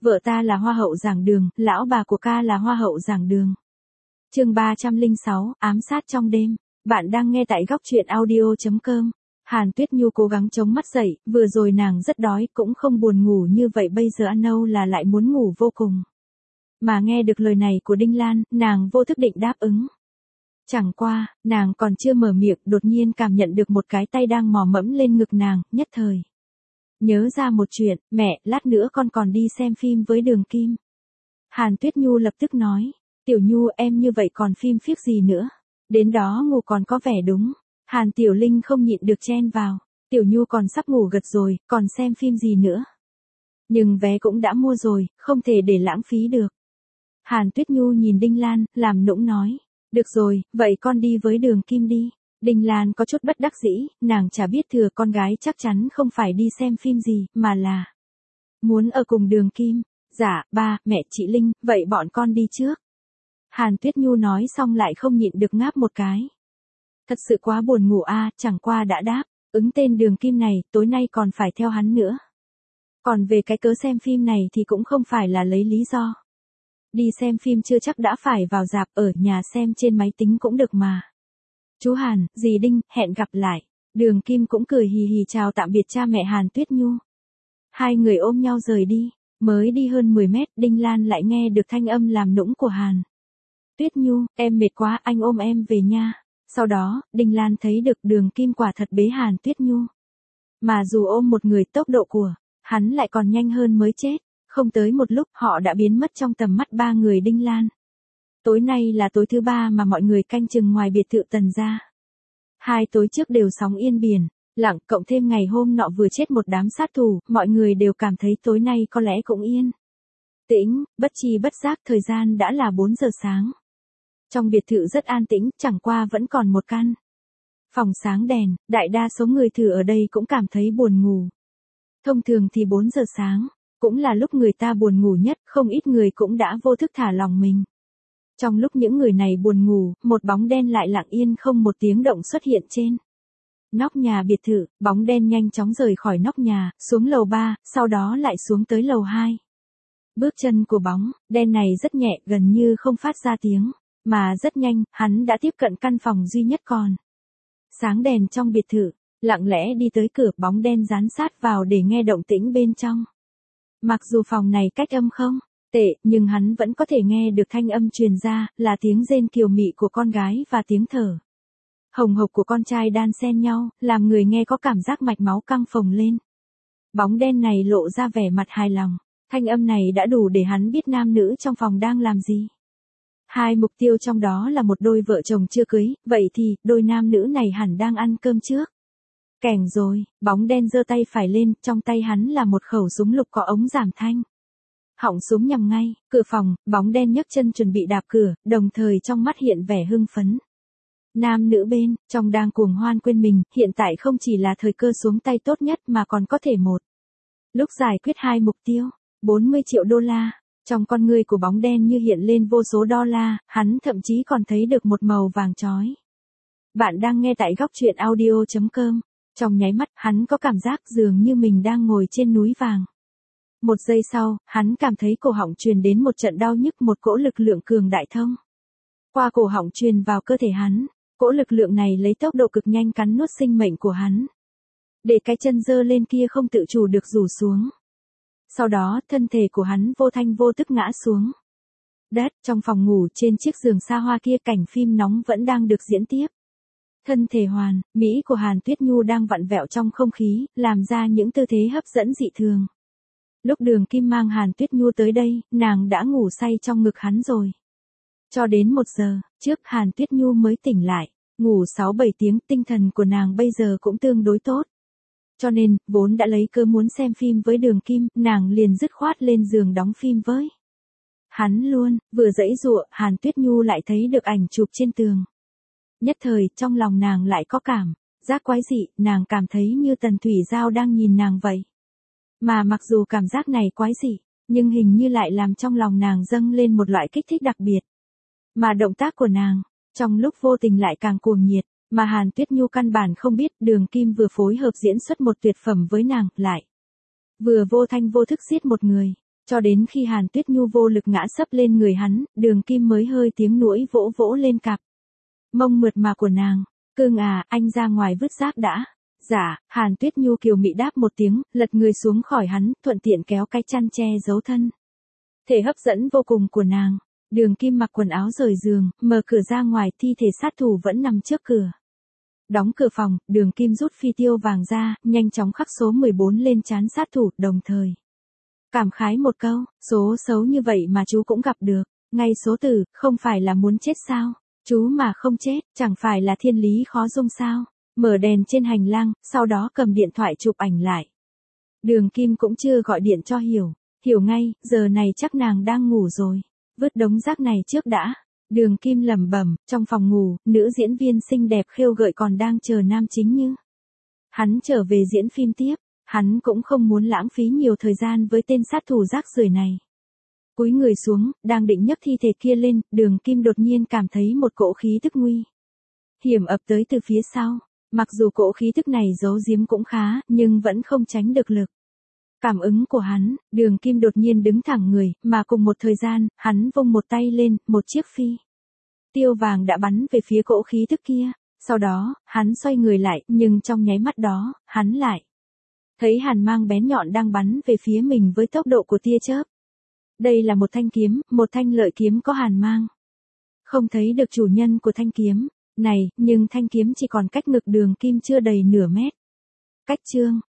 Vợ ta là hoa hậu giảng đường, lão bà của ca là hoa hậu giảng đường. Chương 306, ám sát trong đêm. Bạn đang nghe tại góc truyện audio.com. Hàn Tuyết Nhu cố gắng chống mắt dậy, vừa rồi nàng rất đói, cũng không buồn ngủ như vậy, bây giờ ăn nâu là lại muốn ngủ vô cùng. Mà nghe được lời này của Đinh Lan, nàng vô thức định đáp ứng. Chẳng qua, nàng còn chưa mở miệng, đột nhiên cảm nhận được một cái tay đang mò mẫm lên ngực nàng, nhất thời. Nhớ ra một chuyện, mẹ, lát nữa con còn đi xem phim với Đường Kim. Hàn Tuyết Nhu lập tức nói, Tiểu Nhu em như vậy còn phim phiếc gì nữa, đến đó ngủ còn có vẻ đúng. Hàn Tiểu Linh không nhịn được chen vào, Tiểu Nhu còn sắp ngủ gật rồi, còn xem phim gì nữa. Nhưng vé cũng đã mua rồi, không thể để lãng phí được. Hàn Tuyết Nhu nhìn Đinh Lan, làm nũng nói, được rồi, vậy con đi với Đường Kim đi. Đinh Lan có chút bất đắc dĩ, nàng chả biết thừa con gái chắc chắn không phải đi xem phim gì, mà là muốn ở cùng Đường Kim. Dạ, ba, mẹ, chị Linh, vậy bọn con đi trước. Hàn Tuyết Nhu nói xong lại không nhịn được ngáp một cái. Thật sự quá buồn ngủ a, chẳng qua đã đáp, ứng tên Đường Kim này, tối nay còn phải theo hắn nữa. Còn về cái cớ xem phim này thì cũng không phải là lấy lý do. Đi xem phim chưa chắc đã phải vào rạp, ở nhà xem trên máy tính cũng được mà. Chú Hàn, dì Đinh, hẹn gặp lại. Đường Kim cũng cười hì hì chào tạm biệt cha mẹ Hàn Tuyết Nhu. Hai người ôm nhau rời đi, mới đi hơn 10 mét, Đinh Lan lại nghe được thanh âm làm nũng của Hàn Tuyết Nhu, em mệt quá, anh ôm em về nha. Sau đó, Đinh Lan thấy được Đường Kim quả thật bế Hàn Tuyết Nhu. Mà dù ôm một người, tốc độ của hắn lại còn nhanh hơn mới chết, không tới một lúc họ đã biến mất trong tầm mắt ba người Đinh Lan. Tối nay là tối thứ ba mà mọi người canh chừng ngoài biệt thự Tần gia. Hai tối trước đều sóng yên biển lặng, cộng thêm ngày hôm nọ vừa chết một đám sát thủ, mọi người đều cảm thấy tối nay có lẽ cũng yên tĩnh, bất chi bất giác thời gian đã là 4 giờ sáng. Trong biệt thự rất an tĩnh, chẳng qua vẫn còn một căn phòng sáng đèn, đại đa số người thử ở đây cũng cảm thấy buồn ngủ. Thông thường thì 4 giờ sáng, cũng là lúc người ta buồn ngủ nhất, không ít người cũng đã vô thức thả lòng mình. Trong lúc những người này buồn ngủ, một bóng đen lại lặng yên không một tiếng động xuất hiện trên nóc nhà biệt thự, bóng đen nhanh chóng rời khỏi nóc nhà, xuống lầu 3, sau đó lại xuống tới lầu 2. Bước chân của bóng đen này rất nhẹ, gần như không phát ra tiếng, mà rất nhanh, hắn đã tiếp cận căn phòng duy nhất còn sáng đèn trong biệt thự, lặng lẽ đi tới cửa, bóng đen dán sát vào để nghe động tĩnh bên trong. Mặc dù phòng này cách âm không tệ, nhưng hắn vẫn có thể nghe được thanh âm truyền ra, là tiếng rên kiều mị của con gái và tiếng thở hồng hộc của con trai đan xen nhau, làm người nghe có cảm giác mạch máu căng phồng lên. Bóng đen này lộ ra vẻ mặt hài lòng, thanh âm này đã đủ để hắn biết nam nữ trong phòng đang làm gì. Hai mục tiêu trong đó là một đôi vợ chồng chưa cưới, vậy thì, đôi nam nữ này hẳn đang ăn cơm trước. Kẻng rồi, bóng đen giơ tay phải lên, trong tay hắn là một khẩu súng lục có ống giảm thanh. Họng súng nhằm ngay cửa phòng, bóng đen nhấc chân chuẩn bị đạp cửa, đồng thời trong mắt hiện vẻ hưng phấn. Nam nữ bên trong đang cuồng hoan quên mình, hiện tại không chỉ là thời cơ xuống tay tốt nhất mà còn có thể một lúc giải quyết hai mục tiêu. 40 triệu đô la. Trong con ngươi của bóng đen như hiện lên vô số đô la, hắn thậm chí còn thấy được một màu vàng chói. Bạn đang nghe tại góc truyện audio.com. Trong nháy mắt, hắn có cảm giác dường như mình đang ngồi trên núi vàng. Một giây sau, hắn cảm thấy cổ họng truyền đến một trận đau nhức, một cỗ lực lượng cường đại thông qua cổ họng truyền vào cơ thể hắn. Cỗ lực lượng này lấy tốc độ cực nhanh cắn nuốt sinh mệnh của hắn. Để cái chân giơ lên kia không tự chủ được rủ xuống. Sau đó, thân thể của hắn vô thanh vô tức ngã xuống đất. Trong phòng ngủ trên chiếc giường xa hoa kia, cảnh phim nóng vẫn đang được diễn tiếp. Thân thể hoàn mỹ của Hàn Tuyết Nhu đang vặn vẹo trong không khí, làm ra những tư thế hấp dẫn dị thường. Lúc Đường Kim mang Hàn Tuyết Nhu tới đây, nàng đã ngủ say trong ngực hắn rồi. Cho đến 1 giờ trước Hàn Tuyết Nhu mới tỉnh lại, ngủ 6-7 tiếng, tinh thần của nàng bây giờ cũng tương đối tốt. Cho nên, vốn đã lấy cơ muốn xem phim với Đường Kim, nàng liền dứt khoát lên giường đóng phim với hắn luôn. Vừa giãy giụa, Hàn Tuyết Nhu lại thấy được ảnh chụp trên tường. Nhất thời, trong lòng nàng lại có cảm giác quái dị, nàng cảm thấy như Tần Thủy Giao đang nhìn nàng vậy. Mà mặc dù cảm giác này quái dị, nhưng hình như lại làm trong lòng nàng dâng lên một loại kích thích đặc biệt. Mà động tác của nàng, trong lúc vô tình lại càng cuồng nhiệt, mà Hàn Tuyết Nhu căn bản không biết Đường Kim vừa phối hợp diễn xuất một tuyệt phẩm với nàng, lại vừa vô thanh vô thức giết một người. Cho đến khi Hàn Tuyết Nhu vô lực ngã sấp lên người hắn, Đường Kim mới hơi tiếng nũi vỗ vỗ lên cặp mông mượt mà của nàng. Cưng à, anh ra ngoài vứt rác đã. Dạ, Hàn Tuyết Nhu kiều mị đáp một tiếng, lật người xuống khỏi hắn, thuận tiện kéo cái chăn che giấu thân thể hấp dẫn vô cùng của nàng. Đường Kim mặc quần áo rời giường, mở cửa ra ngoài, thi thể sát thủ vẫn nằm trước cửa. Đóng cửa phòng, Đường Kim rút phi tiêu vàng ra, nhanh chóng khắc số 14 lên trán sát thủ, đồng thời cảm khái một câu, số xấu như vậy mà chú cũng gặp được. Ngay số tử, không phải là muốn chết sao? Chú mà không chết, chẳng phải là thiên lý khó dung sao? Mở đèn trên hành lang, sau đó cầm điện thoại chụp ảnh lại. Đường Kim cũng chưa gọi điện cho Hiểu. Hiểu ngay, giờ này chắc nàng đang ngủ rồi. Vứt đống rác này trước đã. Đường Kim lẩm bẩm, trong phòng ngủ, nữ diễn viên xinh đẹp khêu gợi còn đang chờ nam chính Như. Hắn trở về diễn phim tiếp. Hắn cũng không muốn lãng phí nhiều thời gian với tên sát thủ rác rưởi này. Cúi người xuống, đang định nhấc thi thể kia lên, Đường Kim đột nhiên cảm thấy một cỗ khí tức nguy hiểm ập tới từ phía sau. Mặc dù cỗ khí tức này giấu giếm cũng khá, nhưng vẫn không tránh được lực cảm ứng của hắn. Đường Kim đột nhiên đứng thẳng người, mà cùng một thời gian, hắn vung một tay lên, một chiếc phi tiêu vàng đã bắn về phía cỗ khí tức kia. Sau đó, hắn xoay người lại, nhưng trong nháy mắt đó, hắn lại thấy hàn mang bén nhọn đang bắn về phía mình với tốc độ của tia chớp. Đây là một thanh kiếm, một thanh lợi kiếm có hàn mang. Không thấy được chủ nhân của thanh kiếm này, nhưng thanh kiếm chỉ còn cách ngực Đường Kim chưa đầy nửa mét. Cách chương